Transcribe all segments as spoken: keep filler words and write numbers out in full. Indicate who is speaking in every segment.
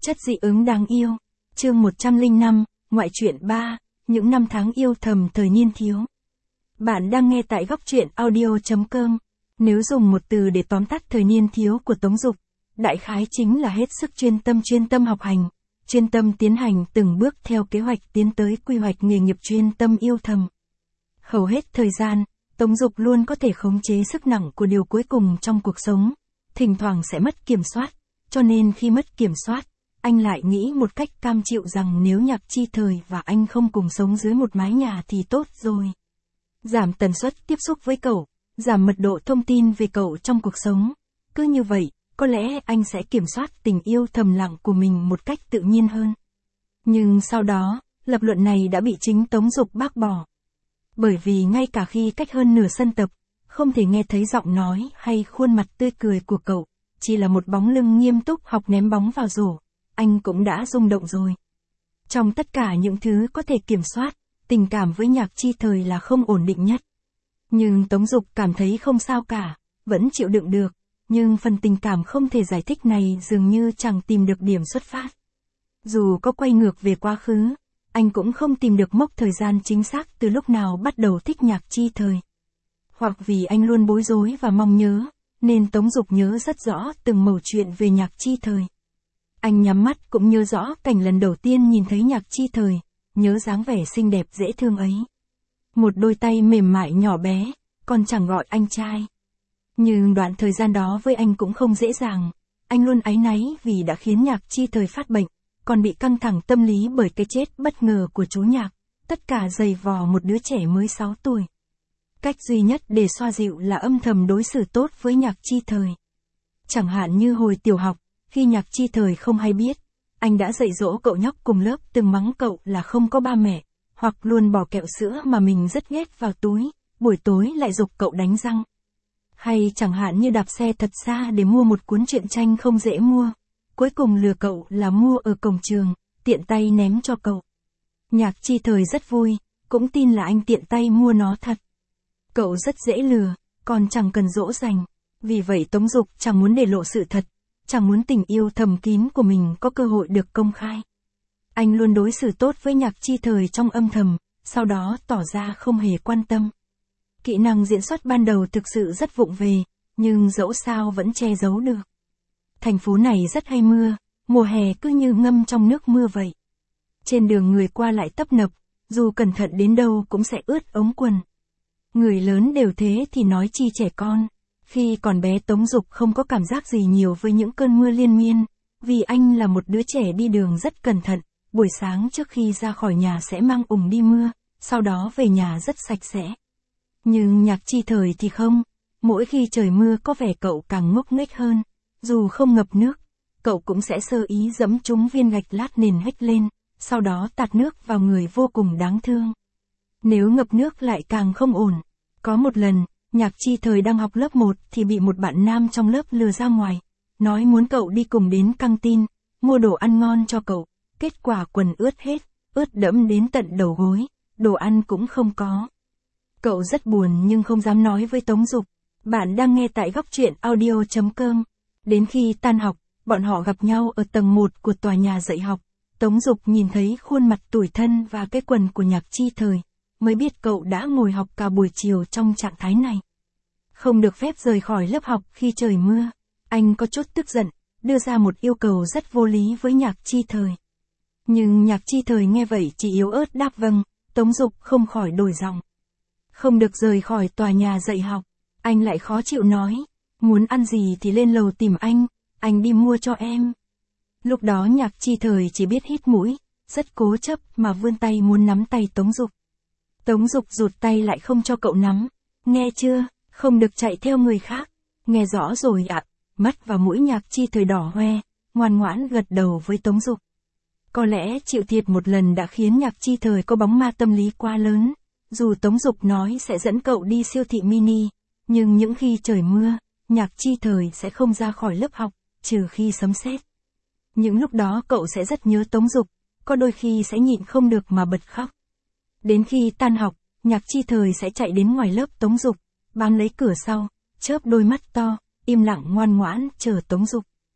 Speaker 1: Chất dị ứng đáng yêu. Chương một trăm lẻ năm, ngoại truyện ba, những năm tháng yêu thầm thời niên thiếu. Bạn đang nghe tại góc truyện audio chấm com. Nếu dùng một từ để tóm tắt thời niên thiếu của Tống Dục, đại khái chính là hết sức chuyên tâm chuyên tâm học hành, chuyên tâm tiến hành từng bước theo kế hoạch tiến tới quy hoạch nghề nghiệp chuyên tâm yêu thầm. Hầu hết thời gian, Tống Dục luôn có thể khống chế sức nặng của điều cuối cùng trong cuộc sống, thỉnh thoảng sẽ mất kiểm soát, cho nên khi mất kiểm soát, anh lại nghĩ một cách cam chịu rằng nếu Nhạc Chi Thời và anh không cùng sống dưới một mái nhà thì tốt rồi. Giảm tần suất tiếp xúc với cậu, giảm mật độ thông tin về cậu trong cuộc sống. Cứ như vậy, có lẽ anh sẽ kiểm soát tình yêu thầm lặng của mình một cách tự nhiên hơn. Nhưng sau đó, lập luận này đã bị chính Tống Dục bác bỏ. Bởi vì ngay cả khi cách hơn nửa sân tập, không thể nghe thấy giọng nói hay khuôn mặt tươi cười của cậu, chỉ là một bóng lưng nghiêm túc học ném bóng vào rổ, anh cũng đã rung động rồi. Trong tất cả những thứ có thể kiểm soát, tình cảm với Nhạc Chi Thời là không ổn định nhất. Nhưng Tống Dục cảm thấy không sao cả, vẫn chịu đựng được, nhưng phần tình cảm không thể giải thích này dường như chẳng tìm được điểm xuất phát. Dù có quay ngược về quá khứ, anh cũng không tìm được mốc thời gian chính xác từ lúc nào bắt đầu thích Nhạc Chi Thời. Hoặc vì anh luôn bối rối và mong nhớ, nên Tống Dục nhớ rất rõ từng mẩu chuyện về Nhạc Chi Thời. Anh nhắm mắt cũng nhớ rõ cảnh lần đầu tiên nhìn thấy Nhạc Chi Thời, nhớ dáng vẻ xinh đẹp dễ thương ấy. Một đôi tay mềm mại nhỏ bé, còn chẳng gọi anh trai. Nhưng đoạn thời gian đó với anh cũng không dễ dàng, anh luôn áy náy vì đã khiến Nhạc Chi Thời phát bệnh, còn bị căng thẳng tâm lý bởi cái chết bất ngờ của chú Nhạc, tất cả dày vò một đứa trẻ mới sáu tuổi. Cách duy nhất để xoa dịu là âm thầm đối xử tốt với Nhạc Chi Thời. Chẳng hạn như hồi tiểu học, khi Nhạc Chi Thời không hay biết, anh đã dạy dỗ cậu nhóc cùng lớp từng mắng cậu là không có ba mẹ, hoặc luôn bỏ kẹo sữa mà mình rất ghét vào túi, buổi tối lại giục cậu đánh răng. Hay chẳng hạn như đạp xe thật xa để mua một cuốn truyện tranh không dễ mua, cuối cùng lừa cậu là mua ở cổng trường, tiện tay ném cho cậu. Nhạc Chi Thời rất vui, cũng tin là anh tiện tay mua nó thật. Cậu rất dễ lừa, còn chẳng cần dỗ dành, vì vậy Tống Dục chẳng muốn để lộ sự thật, chẳng muốn tình yêu thầm kín của mình có cơ hội được công khai. Anh luôn đối xử tốt với Nhạc Chi Thời trong âm thầm, sau đó tỏ ra không hề quan tâm. Kỹ năng diễn xuất ban đầu thực sự rất vụng về, nhưng dẫu sao vẫn che giấu được. Thành phố này rất hay mưa, mùa hè cứ như ngâm trong nước mưa vậy. Trên đường người qua lại tấp nập, dù cẩn thận đến đâu cũng sẽ ướt ống quần. Người lớn đều thế thì nói chi trẻ con. Khi còn bé Tống Dục không có cảm giác gì nhiều với những cơn mưa liên miên, vì anh là một đứa trẻ đi đường rất cẩn thận, buổi sáng trước khi ra khỏi nhà sẽ mang ủng đi mưa, sau đó về nhà rất sạch sẽ. Nhưng Nhạc Chi Thời thì không, mỗi khi trời mưa có vẻ cậu càng ngốc nghếch hơn, dù không ngập nước, cậu cũng sẽ sơ ý dẫm trúng viên gạch lát nền hếch lên, sau đó tạt nước vào người vô cùng đáng thương. Nếu ngập nước lại càng không ổn. Có một lần, Nhạc Chi Thời đang học lớp một thì bị một bạn nam trong lớp lừa ra ngoài, nói muốn cậu đi cùng đến căng tin, mua đồ ăn ngon cho cậu, kết quả quần ướt hết, ướt đẫm đến tận đầu gối, đồ ăn cũng không có. Cậu rất buồn nhưng không dám nói với Tống Dục. Bạn đang nghe tại góc truyện audio chấm com. Đến khi tan học, bọn họ gặp nhau ở tầng một của tòa nhà dạy học. Tống Dục nhìn thấy khuôn mặt tủi thân và cái quần của Nhạc Chi Thời, mới biết cậu đã ngồi học cả buổi chiều trong trạng thái này. Không được phép rời khỏi lớp học khi trời mưa. Anh có chút tức giận, đưa ra một yêu cầu rất vô lý với Nhạc Chi Thời. Nhưng Nhạc Chi Thời nghe vậy chỉ yếu ớt đáp vâng, Tống Dục không khỏi đổi giọng. Không được rời khỏi tòa nhà dạy học, anh lại khó chịu nói, muốn ăn gì thì lên lầu tìm anh, anh đi mua cho em. Lúc đó Nhạc Chi Thời chỉ biết hít mũi, rất cố chấp mà vươn tay muốn nắm tay Tống Dục. Tống Dục rụt tay lại không cho cậu nắm, nghe chưa, không được chạy theo người khác, nghe rõ rồi ạ. Mắt và mũi Nhạc Chi Thời đỏ hoe, ngoan ngoãn gật đầu với Tống Dục. Có lẽ chịu thiệt một lần đã khiến Nhạc Chi Thời có bóng ma tâm lý quá lớn. Dù Tống Dục nói sẽ dẫn cậu đi siêu thị mini, nhưng những khi trời mưa, Nhạc Chi Thời sẽ không ra khỏi lớp học, trừ khi sấm sét. Những lúc đó cậu sẽ rất nhớ Tống Dục, có đôi khi sẽ nhịn không được mà bật khóc. Đến khi tan học, Nhạc Chi Thời sẽ chạy đến ngoài lớp Tống Dục, bám lấy cửa sau, chớp đôi mắt to, im lặng ngoan ngoãn chờ Tống Dục.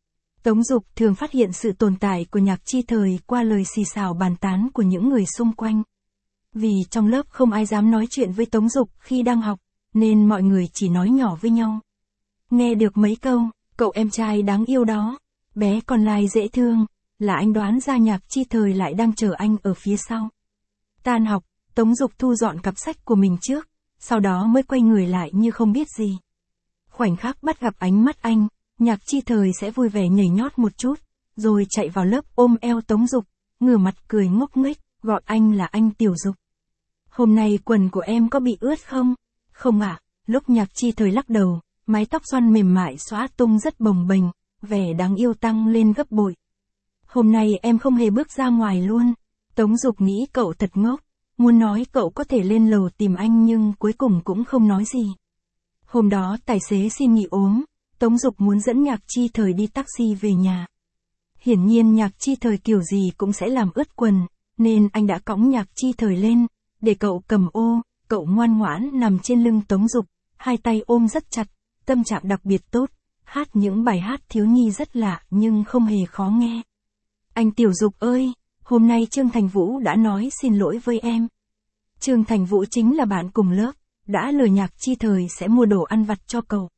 Speaker 1: Tống Dục thường phát hiện sự tồn tại của Nhạc Chi Thời qua lời xì xào bàn tán của những người xung quanh. Vì trong lớp không ai dám nói chuyện với Tống Dục khi đang học, nên mọi người chỉ nói nhỏ với nhau. Nghe được mấy câu, cậu em trai đáng yêu đó, bé còn lai dễ thương, là anh đoán ra Nhạc Chi Thời lại đang chờ anh ở phía sau. Tan học, Tống Dục thu dọn cặp sách của mình trước, sau đó mới quay người lại như không biết gì. Khoảnh khắc bắt gặp ánh mắt anh, Nhạc Chi Thời sẽ vui vẻ nhảy nhót một chút, rồi chạy vào lớp ôm eo Tống Dục, ngửa mặt cười ngốc nghếch, gọi anh là anh Tiểu Dục. Hôm nay quần của em có bị ướt không? Không ạ, à, lúc Nhạc Chi Thời lắc đầu, mái tóc xoăn mềm mại xõa tung rất bồng bềnh, vẻ đáng yêu tăng lên gấp bội. Hôm nay em không hề bước ra ngoài luôn. Tống Dục nghĩ cậu thật ngốc, muốn nói cậu có thể lên lầu tìm anh nhưng cuối cùng cũng không nói gì. Hôm đó tài xế xin nghỉ ốm, Tống Dục muốn dẫn Nhạc Chi Thời đi taxi về nhà. Hiển nhiên Nhạc Chi Thời kiểu gì cũng sẽ làm ướt quần, nên anh đã cõng Nhạc Chi Thời lên, để cậu cầm ô, cậu ngoan ngoãn nằm trên lưng Tống Dục, hai tay ôm rất chặt, tâm trạng đặc biệt tốt, hát những bài hát thiếu nhi rất lạ nhưng không hề khó nghe. Anh Tiểu Dục ơi, hôm nay Trương Thành Vũ đã nói xin lỗi với em. Trương Thành Vũ chính là bạn cùng lớp, đã lừa Nhạc Chi Thời sẽ mua đồ ăn vặt cho cậu.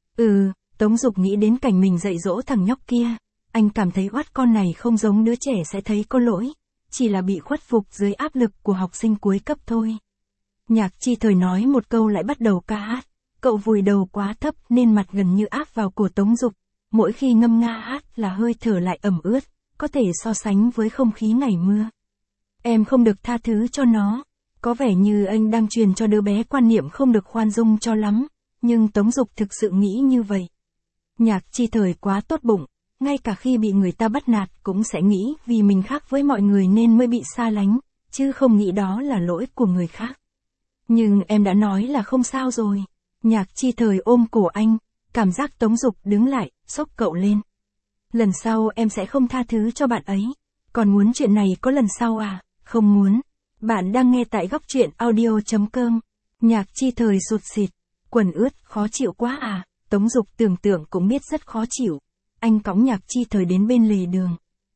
Speaker 1: Ừ, Tống Dục nghĩ đến cảnh mình dạy dỗ thằng nhóc kia, anh cảm thấy oát con này không giống đứa trẻ sẽ thấy có lỗi, chỉ là bị khuất phục dưới áp lực của học sinh cuối cấp thôi. Nhạc Chi Thời nói một câu lại bắt đầu ca hát, cậu vùi đầu quá thấp nên mặt gần như áp vào cổ Tống Dục, mỗi khi ngâm nga hát là hơi thở lại ẩm ướt, có thể so sánh với không khí ngày mưa. Em không được tha thứ cho nó, có vẻ như anh đang truyền cho đứa bé quan niệm không được khoan dung cho lắm, nhưng Tống Dục thực sự nghĩ như vậy. Nhạc Chi Thời quá tốt bụng, ngay cả khi bị người ta bắt nạt cũng sẽ nghĩ vì mình khác với mọi người nên mới bị xa lánh, chứ không nghĩ đó là lỗi của người khác. Nhưng em đã nói là không sao rồi. Nhạc Chi Thời ôm cổ anh, cảm giác Tống Dục đứng lại, xốc cậu lên. Lần sau em sẽ không tha thứ cho bạn ấy. Còn muốn chuyện này có lần sau à? Không muốn. Bạn đang nghe tại góc truyện audio chấm com. Nhạc Chi Thời sụt sịt. Quần ướt, khó chịu quá à? Tống Dục tưởng tượng cũng biết rất khó chịu. Anh cõng Nhạc Chi Thời đến bên lề đường.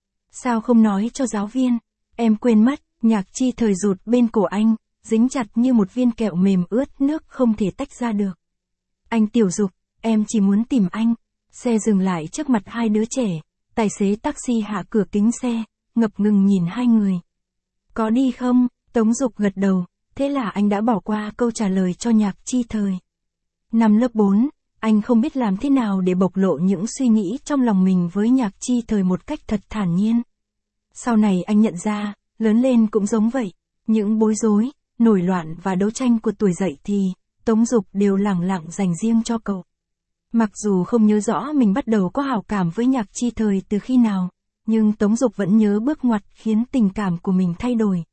Speaker 1: Sao không nói cho giáo viên? Em quên mất. Nhạc Chi Thời rụt bên cổ anh, dính chặt như một viên kẹo mềm ướt nước không thể tách ra được. Anh Tiểu Dục, em chỉ muốn tìm anh. Xe dừng lại trước mặt hai đứa trẻ, tài xế taxi hạ cửa kính xe, ngập ngừng nhìn hai người. Có đi không? Tống Dục gật đầu, thế là anh đã bỏ qua câu trả lời cho Nhạc Chi Thời. Năm lớp bốn, anh không biết làm thế nào để bộc lộ những suy nghĩ trong lòng mình với Nhạc Chi Thời một cách thật thản nhiên. Sau này anh nhận ra, lớn lên cũng giống vậy, những bối rối, nổi loạn và đấu tranh của tuổi dậy thì, Tống Dục đều lẳng lặng dành riêng cho cậu. Mặc dù không nhớ rõ mình bắt đầu có hảo cảm với Nhạc Chi Thời từ khi nào, nhưng Tống Dục vẫn nhớ bước ngoặt khiến tình cảm của mình thay đổi.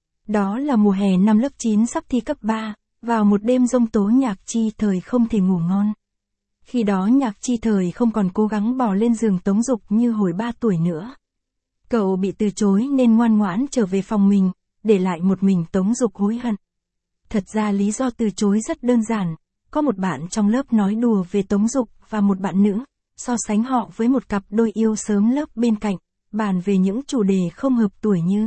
Speaker 1: Đó là mùa hè năm lớp chín sắp thi cấp ba, vào một đêm giông tố Nhạc Chi Thời không thể ngủ ngon. Khi đó Nhạc Chi Thời không còn cố gắng bò lên giường Tống Dục như hồi ba tuổi nữa. Cậu bị từ chối nên ngoan ngoãn trở về phòng mình, để lại một mình Tống Dục hối hận. Thật ra lý do từ chối rất đơn giản, có một bạn trong lớp nói đùa về Tống Dục và một bạn nữ, so sánh họ với một cặp đôi yêu sớm lớp bên cạnh, bàn về những chủ đề không hợp tuổi như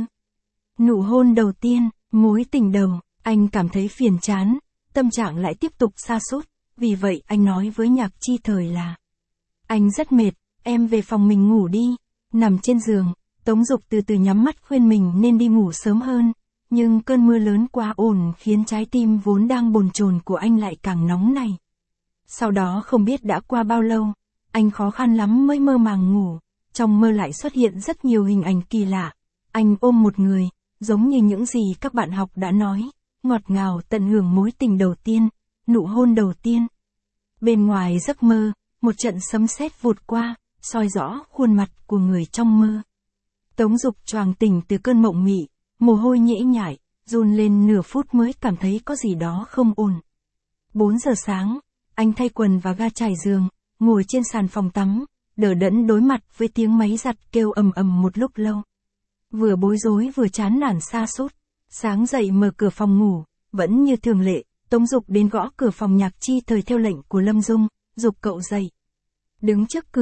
Speaker 1: nụ hôn đầu tiên, mối tình đầu. Anh cảm thấy phiền chán, tâm trạng lại tiếp tục sa sút, vì vậy anh nói với Nhạc Chi Thời là: anh rất mệt, em về phòng mình ngủ đi. Nằm trên giường, Tống Dục từ từ nhắm mắt khuyên mình nên đi ngủ sớm hơn, nhưng cơn mưa lớn quá ồn khiến trái tim vốn đang bồn chồn của anh lại càng nóng này. Sau đó không biết đã qua bao lâu, anh khó khăn lắm mới mơ màng ngủ, trong mơ lại xuất hiện rất nhiều hình ảnh kỳ lạ. Anh ôm một người, giống như những gì các bạn học đã nói, ngọt ngào tận hưởng mối tình đầu tiên, nụ hôn đầu tiên. Bên ngoài giấc mơ, một trận sấm sét vụt qua, soi rõ khuôn mặt của người trong mơ. Tống Dục choàng tỉnh từ cơn mộng mị, mồ hôi nhễ nhại, run lên nửa phút mới cảm thấy có gì đó không ổn. bốn giờ sáng, anh thay quần và ga trải giường, ngồi trên sàn phòng tắm, đờ đẫn đối mặt với tiếng máy giặt kêu ầm ầm một lúc lâu. Vừa bối rối vừa chán nản sa sút, sáng dậy mở cửa phòng ngủ, vẫn như thường lệ, Tống Dục đến gõ cửa phòng Nhạc Chi Thời theo lệnh của Lâm Dung, dục cậu dậy. Đứng trước cửa,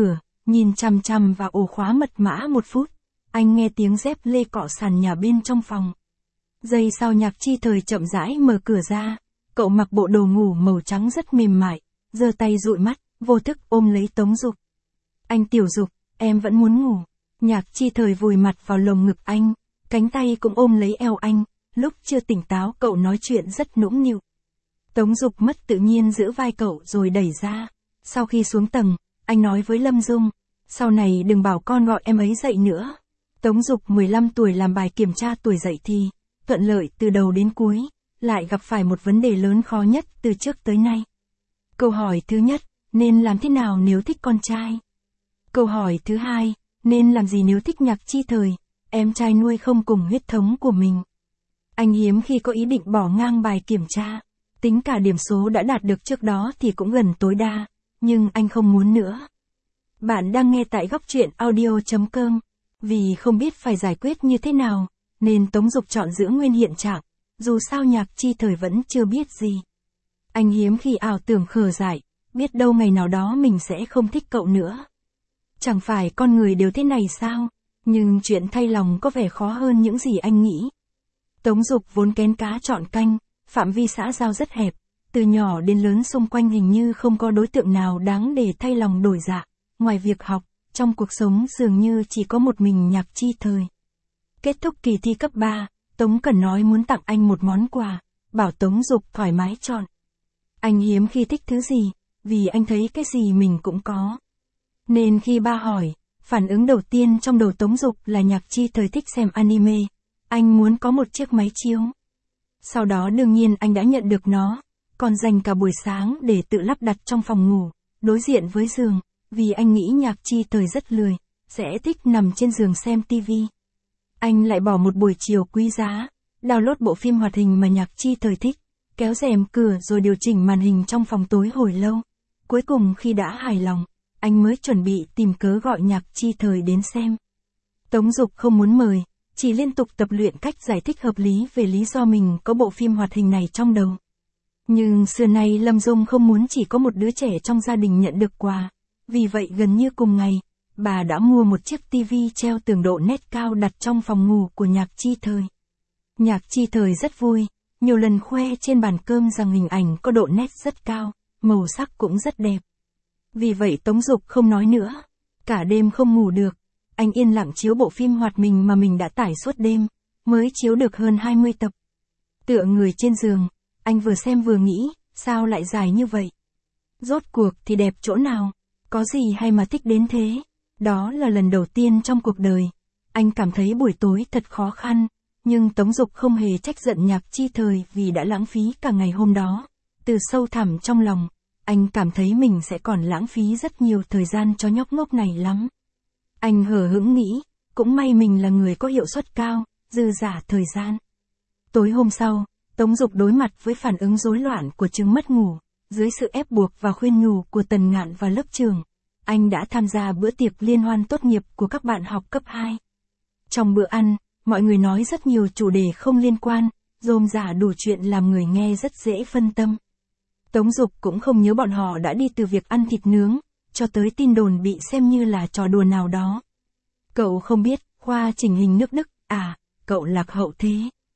Speaker 1: nhìn chằm chằm vào ổ khóa mật mã một phút, anh nghe tiếng dép lê cọ sàn nhà bên trong phòng. Giây sau Nhạc Chi Thời chậm rãi mở cửa ra, cậu mặc bộ đồ ngủ màu trắng rất mềm mại, giơ tay dụi mắt, vô thức ôm lấy Tống Dục. Anh Tiểu Dục, em vẫn muốn ngủ. Nhạc Chi Thời vùi mặt vào lồng ngực anh, cánh tay cũng ôm lấy eo anh, lúc chưa tỉnh táo cậu nói chuyện rất nũng nịu. Tống Dục mất tự nhiên giữ vai cậu rồi đẩy ra. Sau khi xuống tầng, anh nói với Lâm Dung, sau này đừng bảo con gọi em ấy dậy nữa. Tống Dục mười lăm tuổi làm bài kiểm tra tuổi dậy thì, thuận lợi từ đầu đến cuối, lại gặp phải một vấn đề lớn khó nhất từ trước tới nay. Câu hỏi thứ nhất, nên làm thế nào nếu thích con trai? Câu hỏi thứ hai, nên làm gì nếu thích Nhạc Chi Thời, em trai nuôi không cùng huyết thống của mình? Anh hiếm khi có ý định bỏ ngang bài kiểm tra, tính cả điểm số đã đạt được trước đó thì cũng gần tối đa, nhưng anh không muốn nữa. Bạn đang nghe tại góc truyện audio chấm com. Vì không biết phải giải quyết như thế nào, nên Tống Dục chọn giữ nguyên hiện trạng, dù sao Nhạc Chi Thời vẫn chưa biết gì. Anh hiếm khi ảo tưởng khờ dại, biết đâu ngày nào đó mình sẽ không thích cậu nữa. Chẳng phải con người đều thế này sao, nhưng chuyện thay lòng có vẻ khó hơn những gì anh nghĩ. Tống Dục vốn kén cá chọn canh, phạm vi xã giao rất hẹp, từ nhỏ đến lớn xung quanh hình như không có đối tượng nào đáng để thay lòng đổi dạ, ngoài việc học. Trong cuộc sống dường như chỉ có một mình Nhạc Chi Thời. Kết thúc kỳ thi cấp ba, Tống Cẩn nói muốn tặng anh một món quà, bảo Tống Dục thoải mái chọn. Anh hiếm khi thích thứ gì, vì anh thấy cái gì mình cũng có. Nên khi ba hỏi, phản ứng đầu tiên trong đầu Tống Dục là Nhạc Chi Thời thích xem anime, anh muốn có một chiếc máy chiếu. Sau đó đương nhiên anh đã nhận được nó, còn dành cả buổi sáng để tự lắp đặt trong phòng ngủ, đối diện với giường. Vì anh nghĩ Nhạc Chi Thời rất lười, sẽ thích nằm trên giường xem tivi. Anh lại bỏ một buổi chiều quý giá, download bộ phim hoạt hình mà Nhạc Chi Thời thích, kéo rèm cửa rồi điều chỉnh màn hình trong phòng tối hồi lâu. Cuối cùng khi đã hài lòng, anh mới chuẩn bị tìm cớ gọi Nhạc Chi Thời đến xem. Tống Dục không muốn mời, chỉ liên tục tập luyện cách giải thích hợp lý về lý do mình có bộ phim hoạt hình này trong đầu. Nhưng xưa nay Lâm Dung không muốn chỉ có một đứa trẻ trong gia đình nhận được quà. Vì vậy gần như cùng ngày, bà đã mua một chiếc tivi treo tường độ nét cao đặt trong phòng ngủ của Nhạc Chi Thời. Nhạc Chi Thời rất vui, nhiều lần khoe trên bàn cơm rằng hình ảnh có độ nét rất cao, màu sắc cũng rất đẹp. Vì vậy Tống Dục không nói nữa. Cả đêm không ngủ được, anh yên lặng chiếu bộ phim hoạt hình mà mình đã tải suốt đêm, mới chiếu được hơn hai mươi tập. Tựa người trên giường, anh vừa xem vừa nghĩ, sao lại dài như vậy? Rốt cuộc thì đẹp chỗ nào? Có gì hay mà thích đến thế? Đó là lần đầu tiên trong cuộc đời. Anh cảm thấy buổi tối thật khó khăn, nhưng Tống Dục không hề trách giận Nhạc Chi Thời vì đã lãng phí cả ngày hôm đó. Từ sâu thẳm trong lòng, anh cảm thấy mình sẽ còn lãng phí rất nhiều thời gian cho nhóc ngốc này lắm. Anh hờ hững nghĩ, cũng may mình là người có hiệu suất cao, dư dả thời gian. Tối hôm sau, Tống Dục đối mặt với phản ứng rối loạn của chứng mất ngủ. Dưới sự ép buộc và khuyên nhủ của Tần Ngạn và lớp trường, anh đã tham gia bữa tiệc liên hoan tốt nghiệp của các bạn học cấp hai. Trong bữa ăn, mọi người nói rất nhiều chủ đề không liên quan, rôm rả đủ chuyện làm người nghe rất dễ phân tâm. Tống Dục cũng không nhớ bọn họ đã đi từ việc ăn thịt nướng, cho tới tin đồn bị xem như là trò đùa nào đó. Cậu không biết, khoa chỉnh hình nước Đức, à, cậu lạc hậu thế.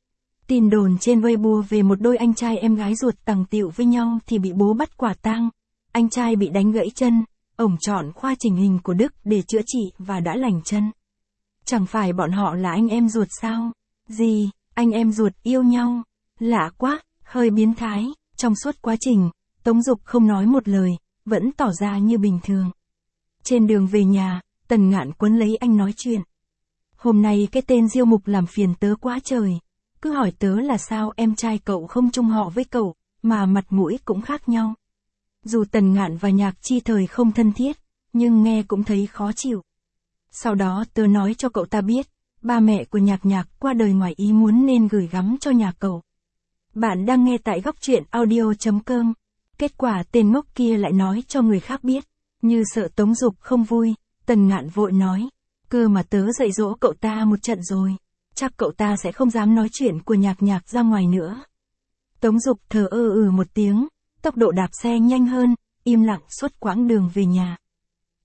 Speaker 1: Tin đồn trên Weibo về một đôi anh trai em gái ruột tằng tịu với nhau thì bị bố bắt quả tang. Anh trai bị đánh gãy chân, ổng chọn khoa chỉnh hình của Đức để chữa trị và đã lành chân. Chẳng phải bọn họ là anh em ruột sao? Gì, anh em ruột yêu nhau? Lạ quá, hơi biến thái. Trong suốt quá trình, Tống Dục không nói một lời, vẫn tỏ ra như bình thường. Trên đường về nhà, Tần Ngạn quấn lấy anh nói chuyện. Hôm nay cái tên Diêu Mục làm phiền tớ quá trời. Cứ hỏi tớ là sao em trai cậu không chung họ với cậu, mà mặt mũi cũng khác nhau. Dù Tần Ngạn và Nhạc Chi Thời không thân thiết, nhưng nghe cũng thấy khó chịu. Sau đó tớ nói cho cậu ta biết, ba mẹ của Nhạc Nhạc qua đời ngoài ý muốn nên gửi gắm cho nhà cậu. Bạn đang nghe tại góc truyện audio chấm com. Kết quả tên ngốc kia lại nói cho người khác biết, như sợ Tống Dục không vui, Tần Ngạn vội nói, cơ mà tớ dạy dỗ cậu ta một trận rồi. Chắc cậu ta sẽ không dám nói chuyện của Nhạc Nhạc ra ngoài nữa. Tống Dục thờ ơ ừ một tiếng, tốc độ đạp xe nhanh hơn, im lặng suốt quãng đường về nhà.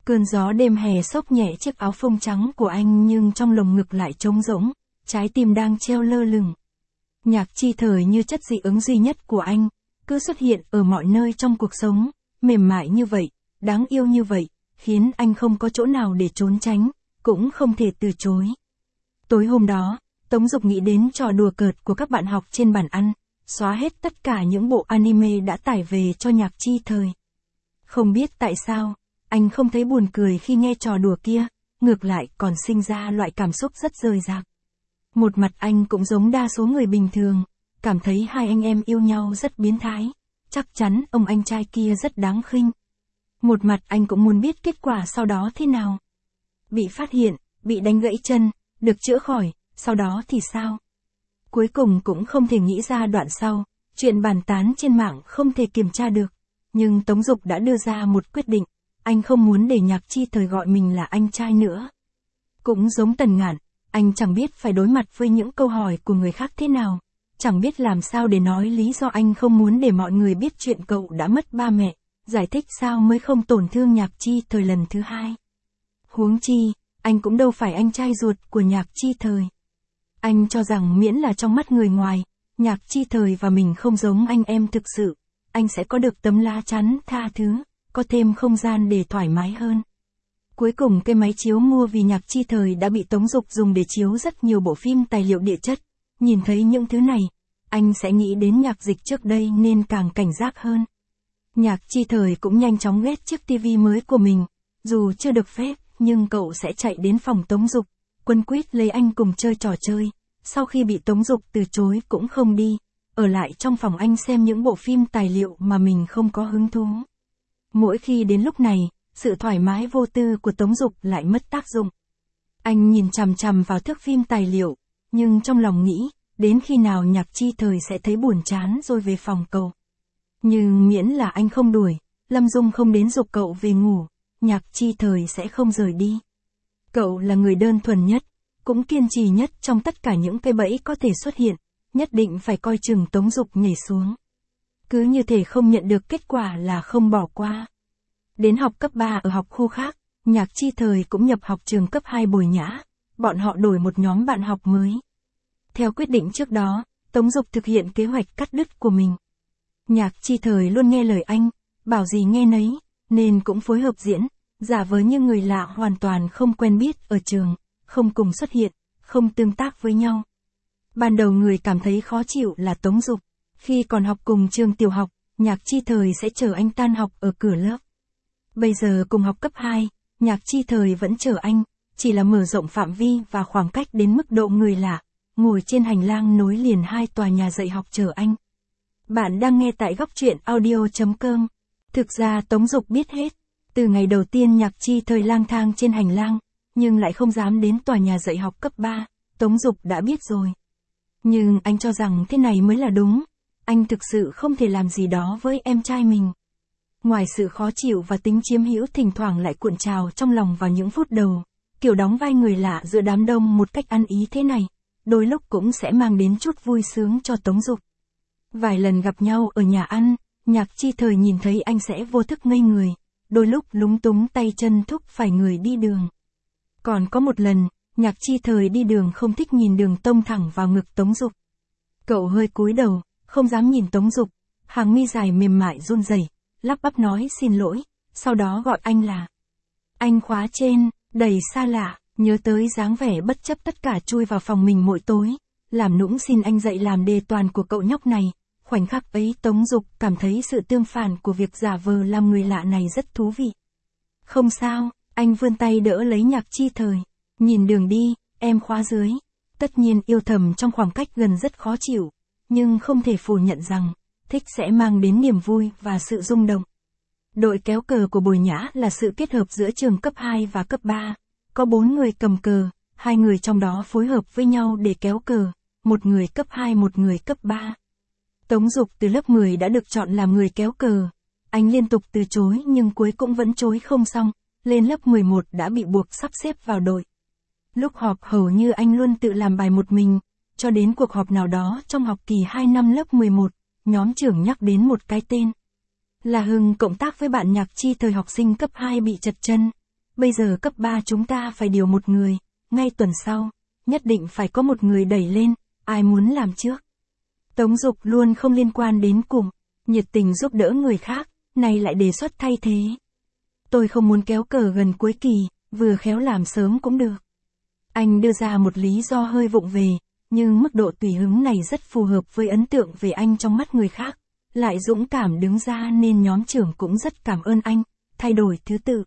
Speaker 1: Cơn gió đêm hè xốc nhẹ chiếc áo phông trắng của anh nhưng trong lồng ngực lại trống rỗng, trái tim đang treo lơ lửng. Nhạc Chi Thời như chất dị ứng duy nhất của anh, cứ xuất hiện ở mọi nơi trong cuộc sống, mềm mại như vậy, đáng yêu như vậy, khiến anh không có chỗ nào để trốn tránh, cũng không thể từ chối. Tối hôm đó, Tống Dục nghĩ đến trò đùa cợt của các bạn học trên bàn ăn, xóa hết tất cả những bộ anime đã tải về cho Nhạc Chi Thời. Không biết tại sao, anh không thấy buồn cười khi nghe trò đùa kia, ngược lại còn sinh ra loại cảm xúc rất rời rạc. Một mặt anh cũng giống đa số người bình thường, cảm thấy hai anh em yêu nhau rất biến thái, chắc chắn ông anh trai kia rất đáng khinh. Một mặt anh cũng muốn biết kết quả sau đó thế nào. Bị phát hiện, bị đánh gãy chân, được chữa khỏi, sau đó thì sao? Cuối cùng cũng không thể nghĩ ra đoạn sau, chuyện bàn tán trên mạng không thể kiểm tra được. Nhưng Tống Dục đã đưa ra một quyết định, anh không muốn để Nhạc Chi Thời gọi mình là anh trai nữa. Cũng giống Tần Ngạn, anh chẳng biết phải đối mặt với những câu hỏi của người khác thế nào, chẳng biết làm sao để nói lý do anh không muốn để mọi người biết chuyện cậu đã mất ba mẹ, giải thích sao mới không tổn thương Nhạc Chi Thời lần thứ hai. Huống chi, anh cũng đâu phải anh trai ruột của Nhạc Chi Thời. Anh cho rằng miễn là trong mắt người ngoài, Nhạc Chi Thời và mình không giống anh em thực sự, anh sẽ có được tấm lá chắn tha thứ, có thêm không gian để thoải mái hơn. Cuối cùng cái máy chiếu mua vì Nhạc Chi Thời đã bị Tống Dục dùng để chiếu rất nhiều bộ phim tài liệu địa chất. Nhìn thấy những thứ này, anh sẽ nghĩ đến Nhạc Dịch trước đây nên càng cảnh giác hơn. Nhạc Chi Thời cũng nhanh chóng ghét chiếc tivi mới của mình, dù chưa được phép, nhưng cậu sẽ chạy đến phòng Tống Dục, quấn quýt lấy anh cùng chơi trò chơi, sau khi bị Tống Dục từ chối cũng không đi, ở lại trong phòng anh xem những bộ phim tài liệu mà mình không có hứng thú. Mỗi khi đến lúc này, sự thoải mái vô tư của Tống Dục lại mất tác dụng. Anh nhìn chằm chằm vào thước phim tài liệu, nhưng trong lòng nghĩ, đến khi nào Nhạc Chi Thời sẽ thấy buồn chán rồi về phòng cậu. Nhưng miễn là anh không đuổi, Lâm Dung không đến giục cậu về ngủ, Nhạc Chi Thời sẽ không rời đi. Cậu là người đơn thuần nhất, cũng kiên trì nhất trong tất cả những cái bẫy có thể xuất hiện, nhất định phải coi chừng Tống Dục nhảy xuống. Cứ như thể không nhận được kết quả là không bỏ qua. Đến học cấp ba ở học khu khác, Nhạc Chi Thời cũng nhập học trường cấp hai Bồi Nhã, bọn họ đổi một nhóm bạn học mới. Theo quyết định trước đó, Tống Dục thực hiện kế hoạch cắt đứt của mình. Nhạc Chi Thời luôn nghe lời anh, bảo gì nghe nấy, nên cũng phối hợp diễn, giả vờ như người lạ hoàn toàn không quen biết ở trường, không cùng xuất hiện, không tương tác với nhau. Ban đầu người cảm thấy khó chịu là Tống Dục, khi còn học cùng trường tiểu học, Nhạc Chi Thời sẽ chờ anh tan học ở cửa lớp. Bây giờ cùng học cấp hai, Nhạc Chi Thời vẫn chờ anh, chỉ là mở rộng phạm vi và khoảng cách đến mức độ người lạ, ngồi trên hành lang nối liền hai tòa nhà dạy học chờ anh. Bạn đang nghe tại góc truyện audio chấm com. Thực ra Tống Dục biết hết, từ ngày đầu tiên Nhạc Chi Thời lang thang trên hành lang, nhưng lại không dám đến tòa nhà dạy học cấp ba, Tống Dục đã biết rồi. Nhưng anh cho rằng thế này mới là đúng, anh thực sự không thể làm gì đó với em trai mình. Ngoài sự khó chịu và tính chiếm hữu thỉnh thoảng lại cuộn trào trong lòng vào những phút đầu, kiểu đóng vai người lạ giữa đám đông một cách ăn ý thế này, đôi lúc cũng sẽ mang đến chút vui sướng cho Tống Dục. Vài lần gặp nhau ở nhà ăn, Nhạc Chi Thời nhìn thấy anh sẽ vô thức ngây người, đôi lúc lúng túng tay chân thúc phải người đi đường. Còn có một lần, Nhạc Chi Thời đi đường không thích nhìn đường tông thẳng vào ngực Tống Dục. Cậu hơi cúi đầu, không dám nhìn Tống Dục, hàng mi dài mềm mại run rẩy, lắp bắp nói xin lỗi, sau đó gọi anh là anh khóa trên, đầy xa lạ, nhớ tới dáng vẻ bất chấp tất cả chui vào phòng mình mỗi tối, làm nũng xin anh dạy làm đề toàn của cậu nhóc này. Khoảnh khắc ấy Tống Dục cảm thấy sự tương phản của việc giả vờ làm người lạ này rất thú vị. Không sao, anh vươn tay đỡ lấy Nhạc Chi Thời, nhìn đường đi, em khóa dưới. Tất nhiên yêu thầm trong khoảng cách gần rất khó chịu, nhưng không thể phủ nhận rằng, thích sẽ mang đến niềm vui và sự rung động. Đội kéo cờ của Bồi Nhã là sự kết hợp giữa trường cấp hai và cấp ba, có bốn người cầm cờ, hai người trong đó phối hợp với nhau để kéo cờ, một người cấp hai một người cấp ba. Tống Dục từ lớp mười đã được chọn làm người kéo cờ. Anh liên tục từ chối nhưng cuối cũng vẫn chối không xong, lên lớp mười một đã bị buộc sắp xếp vào đội. Lúc họp hầu như anh luôn tự làm bài một mình, cho đến cuộc họp nào đó trong học kỳ hai năm lớp mười một, nhóm trưởng nhắc đến một cái tên. Là Hưng cộng tác với bạn Nhạc Chi Thời học sinh cấp hai bị trật chân. bây giờ cấp ba chúng ta phải điều một người, ngay tuần sau, nhất định phải có một người đẩy lên, ai muốn làm trước. Tống Dục luôn không liên quan đến cùng, nhiệt tình giúp đỡ người khác, nay lại đề xuất thay thế. Tôi không muốn kéo cờ gần cuối kỳ, vừa khéo làm sớm cũng được. Anh đưa ra một lý do hơi vụng về, nhưng mức độ tùy hứng này rất phù hợp với ấn tượng về anh trong mắt người khác, lại dũng cảm đứng ra nên nhóm trưởng cũng rất cảm ơn anh, thay đổi thứ tự.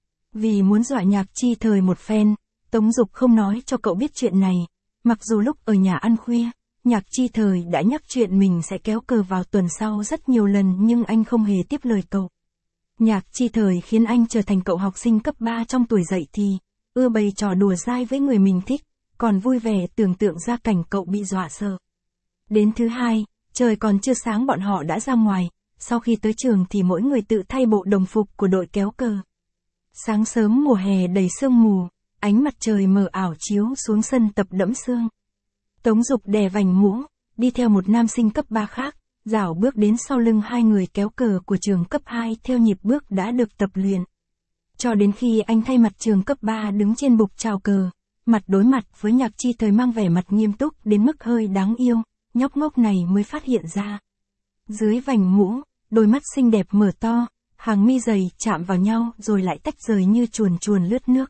Speaker 1: Vì muốn dọa Nhạc Chi Thời một phen, Tống Dục không nói cho cậu biết chuyện này, mặc dù lúc ở nhà ăn khuya, Nhạc Chi Thời đã nhắc chuyện mình sẽ kéo cờ vào tuần sau rất nhiều lần nhưng anh không hề tiếp lời cậu. Nhạc Chi Thời khiến anh trở thành cậu học sinh cấp ba trong tuổi dậy thì, ưa bày trò đùa dai với người mình thích, còn vui vẻ tưởng tượng ra cảnh cậu bị dọa sợ. Đến thứ hai, trời còn chưa sáng bọn họ đã ra ngoài, sau khi tới trường thì mỗi người tự thay bộ đồng phục của đội kéo cờ. Sáng sớm mùa hè đầy sương mù, ánh mặt trời mờ ảo chiếu xuống sân tập đẫm sương. Tống Dục đè vành mũ, đi theo một nam sinh cấp ba khác, rảo bước đến sau lưng hai người kéo cờ của trường cấp hai theo nhịp bước đã được tập luyện. Cho đến khi anh thay mặt trường cấp ba đứng trên bục chào cờ, mặt đối mặt với Nhạc Chi Thời mang vẻ mặt nghiêm túc đến mức hơi đáng yêu, nhóc ngốc này mới phát hiện ra. Dưới vành mũ, đôi mắt xinh đẹp mở to, hàng mi dày chạm vào nhau rồi lại tách rời như chuồn chuồn lướt nước.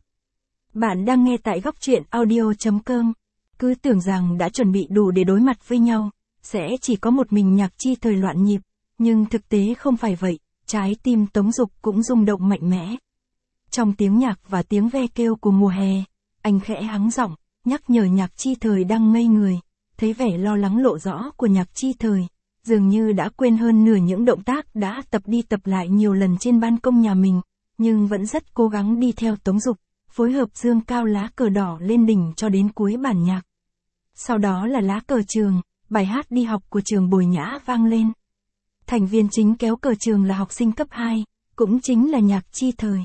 Speaker 1: Bạn đang nghe tại góc truyện audio chấm com. Cứ tưởng rằng đã chuẩn bị đủ để đối mặt với nhau, sẽ chỉ có một mình Nhạc Chi Thời loạn nhịp, nhưng thực tế không phải vậy, trái tim Tống Dục cũng rung động mạnh mẽ. Trong tiếng nhạc và tiếng ve kêu của mùa hè, anh khẽ hắng giọng, nhắc nhở Nhạc Chi Thời đang ngây người, thấy vẻ lo lắng lộ rõ của Nhạc Chi Thời, dường như đã quên hơn nửa những động tác đã tập đi tập lại nhiều lần trên ban công nhà mình, nhưng vẫn rất cố gắng đi theo Tống Dục, phối hợp dương cao lá cờ đỏ lên đỉnh cho đến cuối bản nhạc. Sau đó là lá cờ trường, bài hát đi học của trường Bồi Nhã vang lên. Thành viên chính kéo cờ trường là học sinh cấp hai, cũng chính là Nhạc Chi Thời.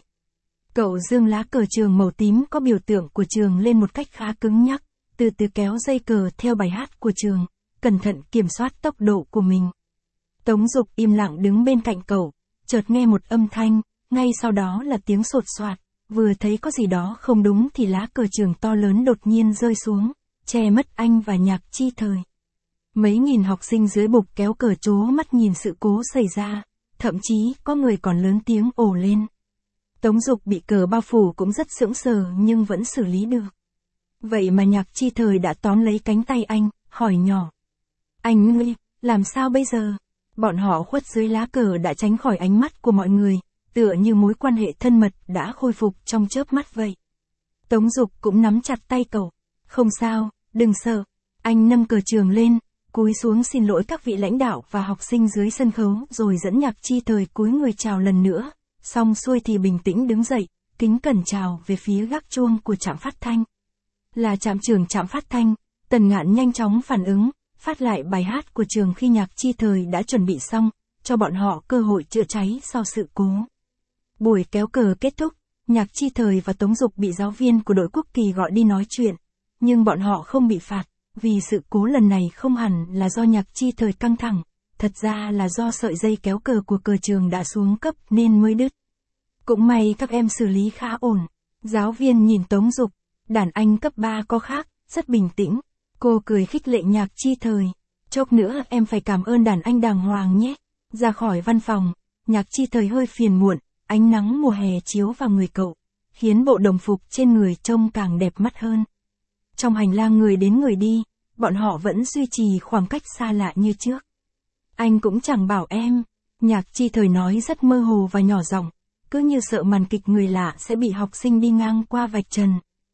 Speaker 1: Cậu dương lá cờ trường màu tím có biểu tượng của trường lên một cách khá cứng nhắc, từ từ kéo dây cờ theo bài hát của trường, cẩn thận kiểm soát tốc độ của mình. Tống Dục im lặng đứng bên cạnh cậu, chợt nghe một âm thanh, ngay sau đó là tiếng sột soạt, vừa thấy có gì đó không đúng thì lá cờ trường to lớn đột nhiên rơi xuống, che mất anh và Nhạc Chi Thời. Mấy nghìn học sinh dưới bục kéo cờ trố mắt nhìn sự cố xảy ra, thậm chí có người còn lớn tiếng ồ lên. Tống Dục bị cờ bao phủ cũng rất sững sờ nhưng vẫn xử lý được. Vậy mà Nhạc Chi Thời đã tóm lấy cánh tay anh, hỏi nhỏ. Anh ngươi, làm sao bây giờ? Bọn họ khuất dưới lá cờ đã tránh khỏi ánh mắt của mọi người, tựa như mối quan hệ thân mật đã khôi phục trong chớp mắt vậy. Tống Dục cũng nắm chặt tay cậu. Không sao, đừng sợ. Anh nâng cờ trường lên, cúi xuống xin lỗi các vị lãnh đạo và học sinh dưới sân khấu rồi dẫn Nhạc Chi Thời cúi người chào lần nữa. Xong xuôi thì bình tĩnh đứng dậy, kính cẩn chào về phía gác chuông của trạm phát thanh. Là trạm trưởng trạm phát thanh, Tần Ngạn nhanh chóng phản ứng, phát lại bài hát của trường khi Nhạc Chi Thời đã chuẩn bị xong, cho bọn họ cơ hội chữa cháy sau sự cố. Buổi kéo cờ kết thúc, Nhạc Chi Thời và Tống Dục bị giáo viên của đội quốc kỳ gọi đi nói chuyện, nhưng bọn họ không bị phạt, vì sự cố lần này không hẳn là do Nhạc Chi Thời căng thẳng, thật ra là do sợi dây kéo cờ của cờ trường đã xuống cấp nên mới đứt. Cũng may các em xử lý khá ổn. Giáo viên nhìn Tống Dục, đàn anh cấp ba có khác, rất bình tĩnh. Cô cười khích lệ Nhạc Chi Thời. Chốc nữa em phải cảm ơn đàn anh đàng hoàng nhé. Ra khỏi văn phòng, Nhạc Chi Thời hơi phiền muộn, ánh nắng mùa hè chiếu vào người cậu, khiến bộ đồng phục trên người trông càng đẹp mắt hơn. Trong hành lang người đến người đi, bọn họ vẫn duy trì khoảng cách xa lạ như trước. Anh cũng chẳng bảo em, Nhạc Chi Thời nói rất mơ hồ và nhỏ giọng, cứ như sợ màn kịch người lạ sẽ bị học sinh đi ngang qua vạch trần.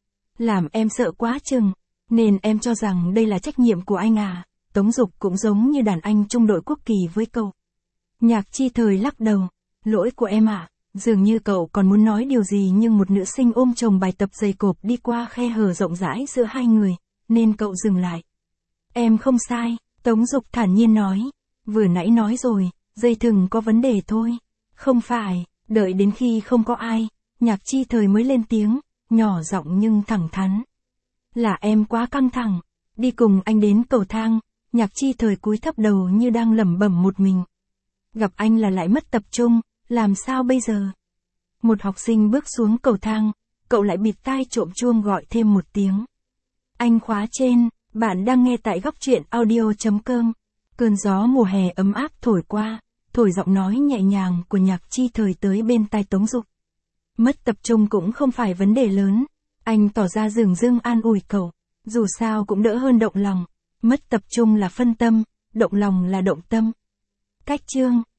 Speaker 1: Làm em sợ quá chừng, nên em cho rằng đây là trách nhiệm của anh à. Tống Dục cũng giống như đàn anh trung đội quốc kỳ với cậu. Nhạc Chi Thời lắc đầu, lỗi của em à. Dường như cậu còn muốn nói điều gì nhưng một nữ sinh ôm chồng bài tập dày cộp đi qua khe hở rộng rãi giữa hai người, nên cậu dừng lại. Em không sai, Tống Dục thản nhiên nói. Vừa nãy nói rồi, dây thừng có vấn đề thôi. Không phải, đợi đến khi không có ai, Nhạc Chi Thời mới lên tiếng, nhỏ giọng nhưng thẳng thắn. Là em quá căng thẳng. Đi cùng anh đến cầu thang, Nhạc Chi Thời cúi thấp đầu như đang lẩm bẩm một mình. Gặp anh là lại mất tập trung, làm sao bây giờ? Một học sinh bước xuống cầu thang, cậu lại bịt tai trộm chuông gọi thêm một tiếng. Anh khóa trên, bạn đang nghe tại góc truyện audio.com. Cơn gió mùa hè ấm áp thổi qua, thổi giọng nói nhẹ nhàng của nhạc chi thời tới bên tai Tống Dục. Mất tập trung cũng không phải vấn đề lớn, anh tỏ ra dửng dưng an ủi cậu, dù sao cũng đỡ hơn động lòng. Mất tập trung là phân tâm, động lòng là động tâm. Cách chương